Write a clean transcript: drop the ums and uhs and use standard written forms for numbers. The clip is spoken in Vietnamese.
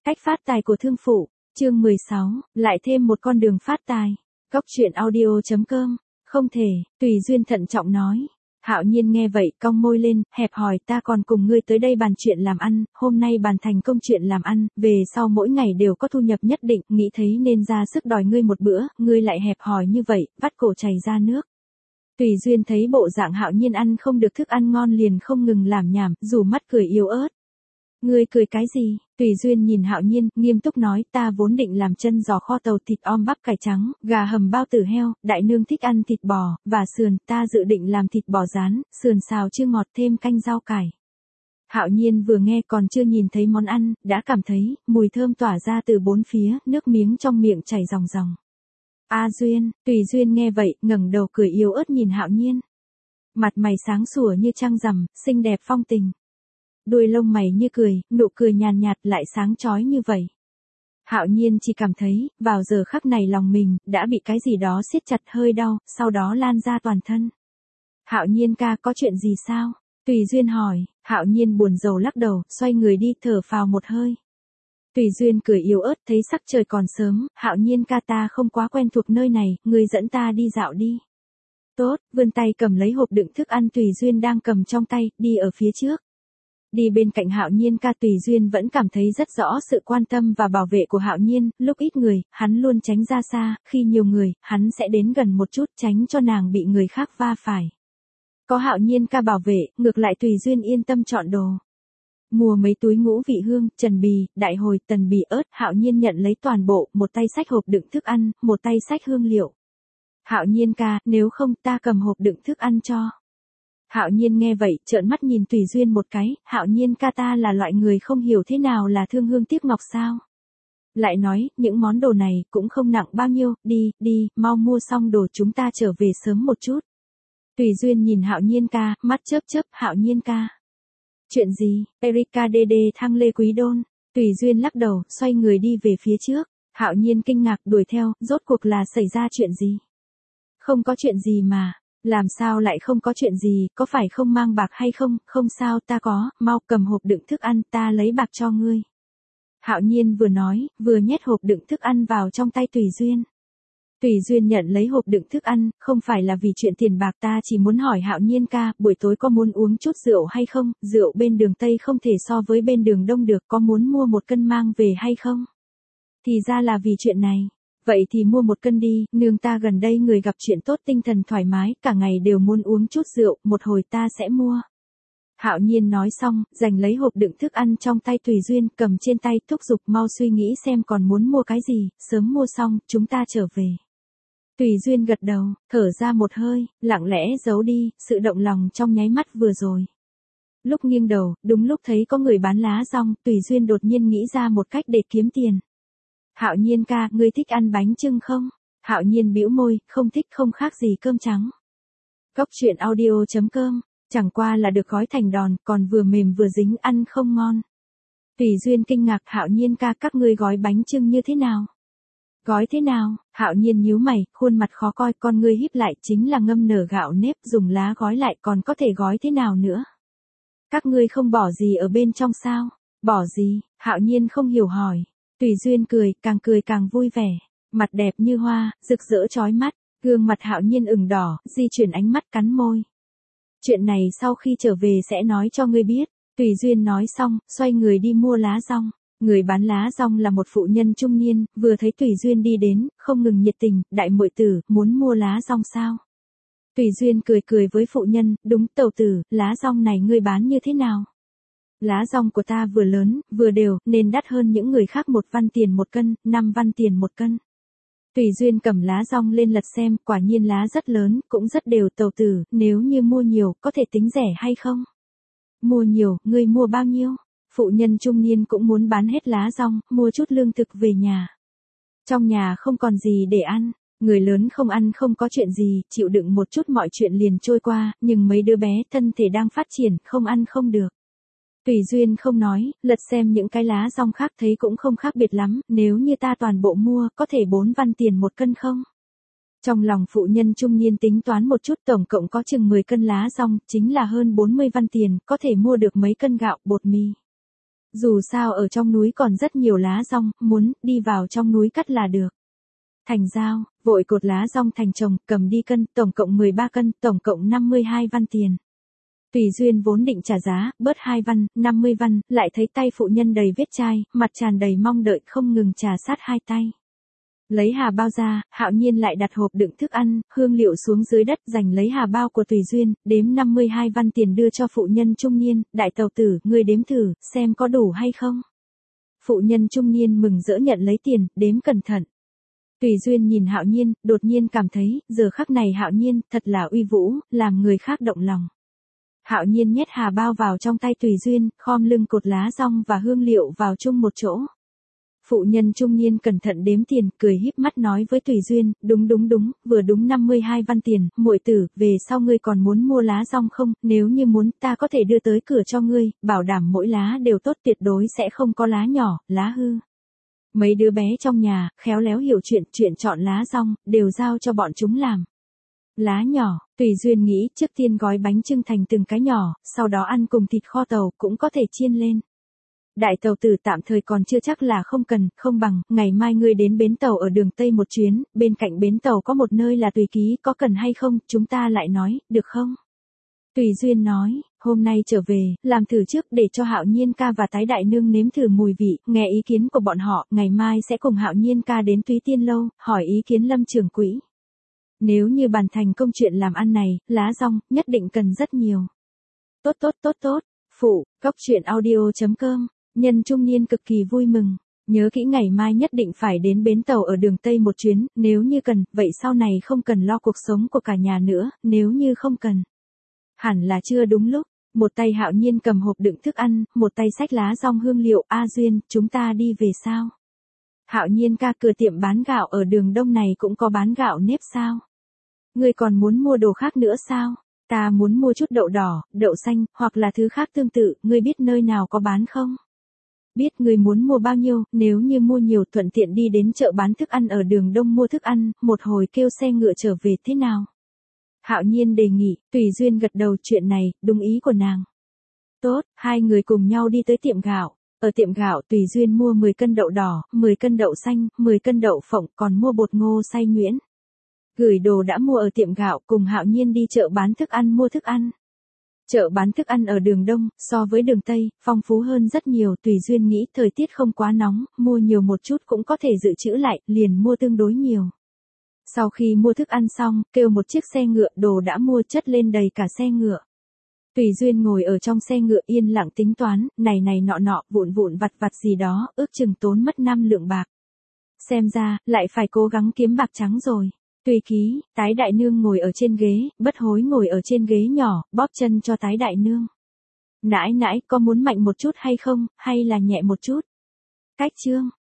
Cách phát tài của thương phụ, chương 16, lại thêm một con đường phát tài. Góc truyện audio.com, không thể, Tùy Duyên thận trọng nói. Hạo Nhiên nghe vậy, cong môi lên, hẹp hỏi ta còn cùng ngươi tới đây bàn chuyện làm ăn, hôm nay bàn thành công chuyện làm ăn, về sau mỗi ngày đều có thu nhập nhất định, nghĩ thấy nên ra sức đòi ngươi một bữa, ngươi lại hẹp hỏi như vậy, vắt cổ chảy ra nước. Tùy Duyên thấy bộ dạng Hạo Nhiên ăn không được thức ăn ngon liền không ngừng làm nhảm, dù mắt cười yếu ớt. Ngươi cười cái gì? Tùy Duyên nhìn Hạo Nhiên, nghiêm túc nói, ta vốn định làm chân giò kho tàu thịt om bắp cải trắng, gà hầm bao tử heo, đại nương thích ăn thịt bò, và sườn, ta dự định làm thịt bò rán, sườn xào chua ngọt thêm canh rau cải. Hạo Nhiên vừa nghe còn chưa nhìn thấy món ăn, đã cảm thấy, mùi thơm tỏa ra từ bốn phía, nước miếng trong miệng chảy ròng ròng. A Duyên, Tùy Duyên nghe vậy, ngẩng đầu cười yếu ớt nhìn Hạo Nhiên. Mặt mày sáng sủa như trăng rằm, xinh đẹp phong tình. Đuôi lông mày như cười, nụ cười nhàn nhạt lại sáng chói như vậy. Hạo Nhiên chỉ cảm thấy, vào giờ khắc này lòng mình, đã bị cái gì đó siết chặt hơi đau, sau đó lan ra toàn thân. Hạo Nhiên ca có chuyện gì sao? Tùy Duyên hỏi, Hạo Nhiên buồn rầu lắc đầu, xoay người đi thở phào một hơi. Tùy Duyên cười yếu ớt thấy sắc trời còn sớm, Hạo Nhiên ca ta không quá quen thuộc nơi này, người dẫn ta đi dạo đi. Tốt, vươn tay cầm lấy hộp đựng thức ăn Tùy Duyên đang cầm trong tay, đi ở phía trước. Đi bên cạnh Hạo Nhiên ca Tùy Duyên vẫn cảm thấy rất rõ sự quan tâm và bảo vệ của Hạo Nhiên, lúc ít người, hắn luôn tránh ra xa, khi nhiều người, hắn sẽ đến gần một chút tránh cho nàng bị người khác va phải. Có Hạo Nhiên ca bảo vệ, ngược lại Tùy Duyên yên tâm chọn đồ. Mua mấy túi ngũ vị hương, trần bì, đại hồi, tần bì ớt, Hạo Nhiên nhận lấy toàn bộ, một tay xách hộp đựng thức ăn, một tay xách hương liệu. Hạo Nhiên ca, nếu không ta cầm hộp đựng thức ăn cho. Hạo Nhiên nghe vậy, trợn mắt nhìn Tùy Duyên một cái, Hạo Nhiên ca ta là loại người không hiểu thế nào là thương hương tiếc ngọc sao. Lại nói, những món đồ này cũng không nặng bao nhiêu, đi, mau mua xong đồ chúng ta trở về sớm một chút. Tùy Duyên nhìn Hạo Nhiên ca, mắt chớp, Hạo Nhiên ca. Chuyện gì? Erika Đê thăng Lê Quý Đôn. Tùy Duyên lắc đầu, xoay người đi về phía trước. Hạo Nhiên kinh ngạc đuổi theo, rốt cuộc là xảy ra chuyện gì? Không có chuyện gì mà. Làm sao lại không có chuyện gì, có phải không mang bạc hay không? Không sao, ta có, mau cầm hộp đựng thức ăn, ta lấy bạc cho ngươi. Hạo Nhiên vừa nói, vừa nhét hộp đựng thức ăn vào trong tay Tùy Duyên. Tùy Duyên nhận lấy hộp đựng thức ăn, không phải là vì chuyện tiền bạc, ta chỉ muốn hỏi Hạo Nhiên ca, buổi tối có muốn uống chút rượu hay không? Rượu bên đường Tây không thể so với bên đường Đông được, có muốn mua một cân mang về hay không? Thì ra là vì chuyện này. Vậy thì mua một cân đi, nương ta gần đây người gặp chuyện tốt tinh thần thoải mái, cả ngày đều muốn uống chút rượu, một hồi ta sẽ mua. Hạo Nhiên nói xong, giành lấy hộp đựng thức ăn trong tay Tùy Duyên, cầm trên tay thúc giục mau suy nghĩ xem còn muốn mua cái gì, sớm mua xong, chúng ta trở về. Tùy Duyên gật đầu, thở ra một hơi, lặng lẽ giấu đi, sự động lòng trong nháy mắt vừa rồi. Lúc nghiêng đầu, đúng lúc thấy có người bán lá dong, Tùy Duyên đột nhiên nghĩ ra một cách để kiếm tiền. Hạo Nhiên ca, ngươi thích ăn bánh chưng không? Hạo Nhiên bĩu môi, không thích không khác gì cơm trắng. Góc truyện audio.com, chẳng qua là được gói thành đòn, còn vừa mềm vừa dính ăn không ngon. Tùy Duyên kinh ngạc, Hạo Nhiên ca các ngươi gói bánh chưng như thế nào? Gói thế nào? Hạo Nhiên nhíu mày, khuôn mặt khó coi, con ngươi híp lại, chính là ngâm nở gạo nếp dùng lá gói lại, còn có thể gói thế nào nữa? Các ngươi không bỏ gì ở bên trong sao? Bỏ gì? Hạo Nhiên không hiểu hỏi. Tùy Duyên cười càng vui vẻ, mặt đẹp như hoa, rực rỡ chói mắt, gương mặt Hạo Nhiên ửng đỏ, di chuyển ánh mắt cắn môi. Chuyện này sau khi trở về sẽ nói cho ngươi biết. Tùy Duyên nói xong, xoay người đi mua lá dong. Người bán lá dong là một phụ nhân trung niên, vừa thấy Tùy Duyên đi đến, không ngừng nhiệt tình, đại muội tử, muốn mua lá dong sao? Tùy Duyên cười với phụ nhân, đúng tẩu tử, lá dong này ngươi bán như thế nào? Lá dong của ta vừa lớn, vừa đều, nên đắt hơn những người khác 1 văn tiền 1 cân, 5 văn tiền 1 cân. Tùy Duyên cầm lá dong lên lật xem, quả nhiên lá rất lớn, cũng rất đều, tẩu tử, nếu như mua nhiều, có thể tính rẻ hay không? Mua nhiều, ngươi mua bao nhiêu? Phụ nhân trung niên cũng muốn bán hết lá dong, mua chút lương thực về nhà. Trong nhà không còn gì để ăn, người lớn không ăn không có chuyện gì, chịu đựng một chút mọi chuyện liền trôi qua, nhưng mấy đứa bé thân thể đang phát triển, không ăn không được. Tùy Duyên không nói, lật xem những cái lá dong khác thấy cũng không khác biệt lắm, nếu như ta toàn bộ mua, có thể 4 văn tiền 1 cân không? Trong lòng phụ nhân trung niên tính toán một chút, tổng cộng có chừng 10 cân lá dong, chính là hơn 40 văn tiền, có thể mua được mấy cân gạo, bột mì. Dù sao ở trong núi còn rất nhiều lá dong, muốn đi vào trong núi cắt là được. Thành giao, vội cột lá dong thành chồng, cầm đi cân, tổng cộng 13 cân, tổng cộng 52 văn tiền. Tùy Duyên vốn định trả giá, bớt 2 văn, 50 văn, lại thấy tay phụ nhân đầy vết chai, mặt tràn đầy mong đợi không ngừng trà sát hai tay. Lấy hà bao ra, Hạo Nhiên lại đặt hộp đựng thức ăn, hương liệu xuống dưới đất, giành lấy hà bao của Tùy Duyên, đếm 52 văn tiền đưa cho phụ nhân trung niên, đại tàu tử, ngươi đếm thử, xem có đủ hay không. Phụ nhân trung niên mừng rỡ nhận lấy tiền, đếm cẩn thận. Tùy Duyên nhìn Hạo Nhiên, đột nhiên cảm thấy, giờ khắc này Hạo Nhiên, thật là uy vũ, làm người khác động lòng. Hạo Nhiên nhét hà bao vào trong tay Tùy Duyên, khom lưng cột lá dong và hương liệu vào chung một chỗ. Phụ nhân trung niên cẩn thận đếm tiền, cười híp mắt nói với Tùy Duyên, đúng, vừa đúng 52 văn tiền, muội tử, về sau ngươi còn muốn mua lá dong không, nếu như muốn ta có thể đưa tới cửa cho ngươi, bảo đảm mỗi lá đều tốt, tuyệt đối sẽ không có lá nhỏ, lá hư. Mấy đứa bé trong nhà, khéo léo hiểu chuyện chọn lá dong, đều giao cho bọn chúng làm. Lá nhỏ, Tùy Duyên nghĩ trước tiên gói bánh chưng thành từng cái nhỏ, sau đó ăn cùng thịt kho tàu, cũng có thể chiên lên. Đại tàu tử tạm thời còn chưa chắc là không cần, không bằng, ngày mai ngươi đến bến tàu ở đường Tây một chuyến, bên cạnh bến tàu có một nơi là Tùy ký, có cần hay không, chúng ta lại nói, được không? Tùy Duyên nói, hôm nay trở về, làm thử trước để cho Hạo Nhiên ca và Tái Đại Nương nếm thử mùi vị, nghe ý kiến của bọn họ, ngày mai sẽ cùng Hạo Nhiên ca đến Túy Tiên Lâu, hỏi ý kiến Lâm trưởng quỹ. Nếu như bàn thành công chuyện làm ăn này, lá dong, nhất định cần rất nhiều. Tốt. Phụ, cóc truyện audio.com, nhân trung niên cực kỳ vui mừng. Nhớ kỹ ngày mai nhất định phải đến bến tàu ở đường Tây một chuyến, nếu như cần, vậy sau này không cần lo cuộc sống của cả nhà nữa, nếu như không cần. Hẳn là chưa đúng lúc, một tay Hạo Nhiên cầm hộp đựng thức ăn, một tay xách lá dong hương liệu, A Duyên, chúng ta đi về sao? Hạo Nhiên ca, cửa tiệm bán gạo ở đường Đông này cũng có bán gạo nếp sao? Ngươi còn muốn mua đồ khác nữa sao? Ta muốn mua chút đậu đỏ, đậu xanh, hoặc là thứ khác tương tự, ngươi biết nơi nào có bán không? Biết, ngươi muốn mua bao nhiêu, nếu như mua nhiều thuận tiện đi đến chợ bán thức ăn ở đường Đông mua thức ăn, một hồi kêu xe ngựa trở về thế nào? Hạo Nhiên đề nghị, Tùy Duyên gật đầu, chuyện này, đúng ý của nàng. Tốt, hai người cùng nhau đi tới tiệm gạo. Ở tiệm gạo Tùy Duyên mua 10 cân đậu đỏ, 10 cân đậu xanh, 10 cân đậu phộng, còn mua bột ngô xay nhuyễn. Gửi đồ đã mua ở tiệm gạo, cùng Hạo Nhiên đi chợ bán thức ăn mua thức ăn. Chợ bán thức ăn ở đường Đông, so với đường Tây, phong phú hơn rất nhiều. Tùy Duyên nghĩ thời tiết không quá nóng, mua nhiều một chút cũng có thể dự trữ lại, liền mua tương đối nhiều. Sau khi mua thức ăn xong, kêu một chiếc xe ngựa, đồ đã mua chất lên đầy cả xe ngựa. Tùy Duyên ngồi ở trong xe ngựa yên lặng tính toán, này nọ, vụn vặt gì đó, ước chừng tốn mất 5 lượng bạc. Xem ra, lại phải cố gắng kiếm bạc trắng rồi. Tùy ký, Tái Đại Nương ngồi ở trên ghế, Bất Hối ngồi ở trên ghế nhỏ, bóp chân cho Tái Đại Nương. Nãi, có muốn mạnh một chút hay không, hay là nhẹ một chút? Cách chương.